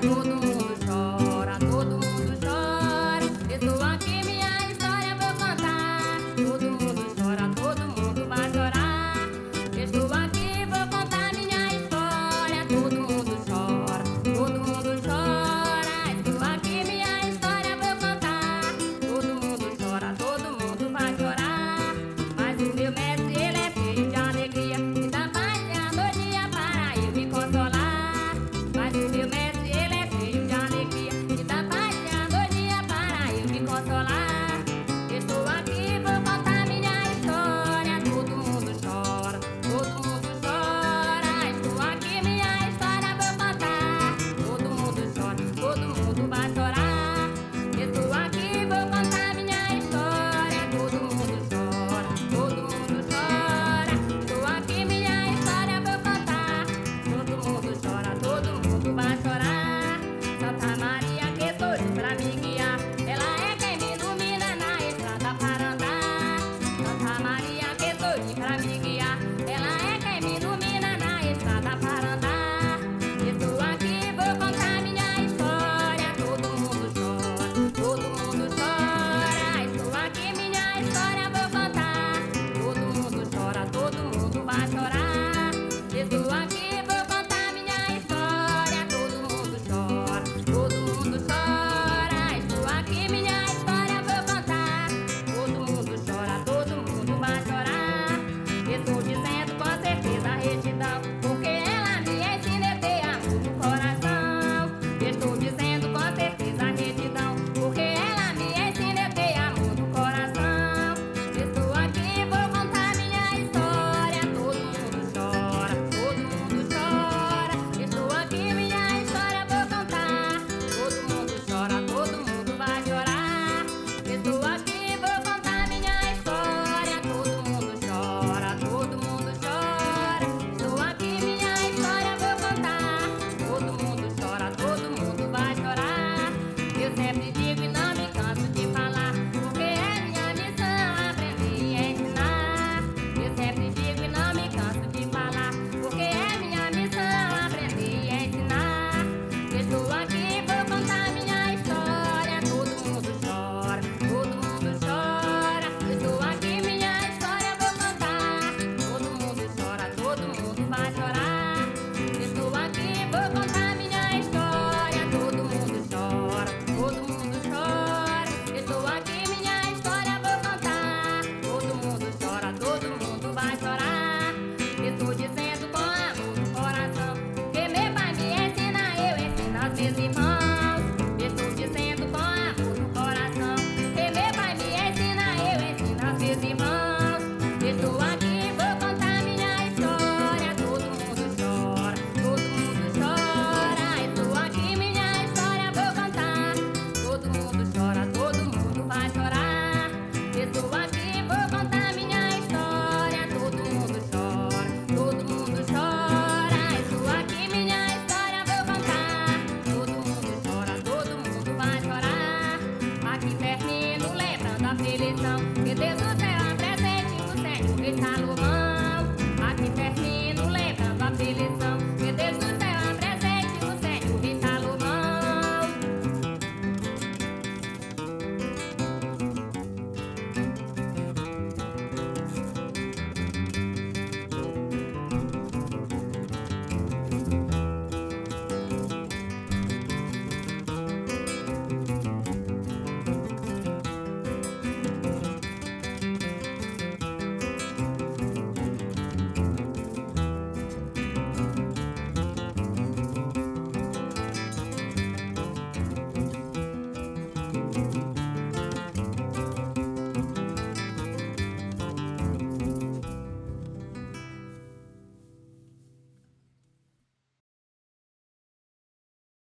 todo mundo chora, todo mundo chora. Estou aqui, minha história vou contar. Todo mundo chora, todo mundo vai chorar. Estou aqui, vou contar minha história. Todo mundo chora, todo mundo chora. Estou aqui, minha história vou contar. Todo mundo chora, todo mundo vai chorar. Mas o meu mestre, ele é cheio de alegria, me dá paz e harmonia para eu me consolar. Mas o meu mestre, ele é cheio de alegria, me dá paz e harmonia para eu me consolar. Estou aqui, vou contar minha história. Todo mundo chora, todo mundo chora. Estou aqui, minha história vou contar. Todo mundo chora, todo mundo vai chorar. Estou aqui, vou contar minha história. Todo mundo chora, todo mundo chora. Estou aqui, minha história vou contar. Todo mundo chora, todo mundo vai chorar. Santa Maria que torce pra me guiar, ela é quem me ilumina na estrada para andar. Santa Maria que torce pra me guiar, ela é quem me ilumina na estrada para andar. Estou aqui, vou contar minha história. Todo mundo chora, todo mundo chora. Estou aqui, minha história vou contar. Todo mundo chora, todo mundo vai chorar. Estou aqui, vou contar minha história. Todo mundo chora, todo mundo chora. Estou aqui, minha história vou contar. Todo mundo chora, todo mundo vai chorar. Estou dizendo com certeza retidão, porque ela me ensina a ter amor no coração. Estou dizendo com certeza retidão, porque ela me ensina a ter amor no coração. Estou aqui, vou contar minha história. Todo mundo chora, todo mundo chora. Estou aqui, minha história vou contar. Todo mundo chora, todo mundo vai chorar. Estou aqui, vou contar minha história. Todo mundo chora, todo mundo chora. Estou aqui, minha história vou contar. Todo mundo chora, todo mundo vai chorar. Eu sempre digo e não me canso de falar, porque é minha missão aprender e ensinar. Eu sempre digo e não me canso de falar, porque é minha missão aprender e ensinar. Estou aqui, vou contar minha história. Todo mundo chora, todo mundo chora. Estou aqui, minha história vou contar. Todo mundo chora, todo mundo vai chorar. Estou aqui, vou contar minha história. Todo mundo chora, todo mundo chora. Estou aqui, minha história vou contar. Todo mundo chora, todo mundo vai chorar. Estou dizendo com amor no coração, que meu pai me ensina, eu ensino aos meus irmãos. Estou dizendo com amor no coração, que meu pai me ensina, eu ensino aos meus irmãos. Estou aqui, vou contar minha história. Todo mundo chora, todo mundo chora. Estou aqui, minha história vou contar. Todo mundo chora, todo mundo vai chorar. Estou aqui, vou contar minha história. Todo mundo chora, todo mundo chora. Estou aqui, minha história vou contar. Todo mundo chora, todo mundo vai chorar. Aqui termino lembrando a aflição, que Deus do céu apresente o Senhor rei Salomão. Aqui termino lembrando a aflição, que Deus do céu apresente o Senhor rei Salomão.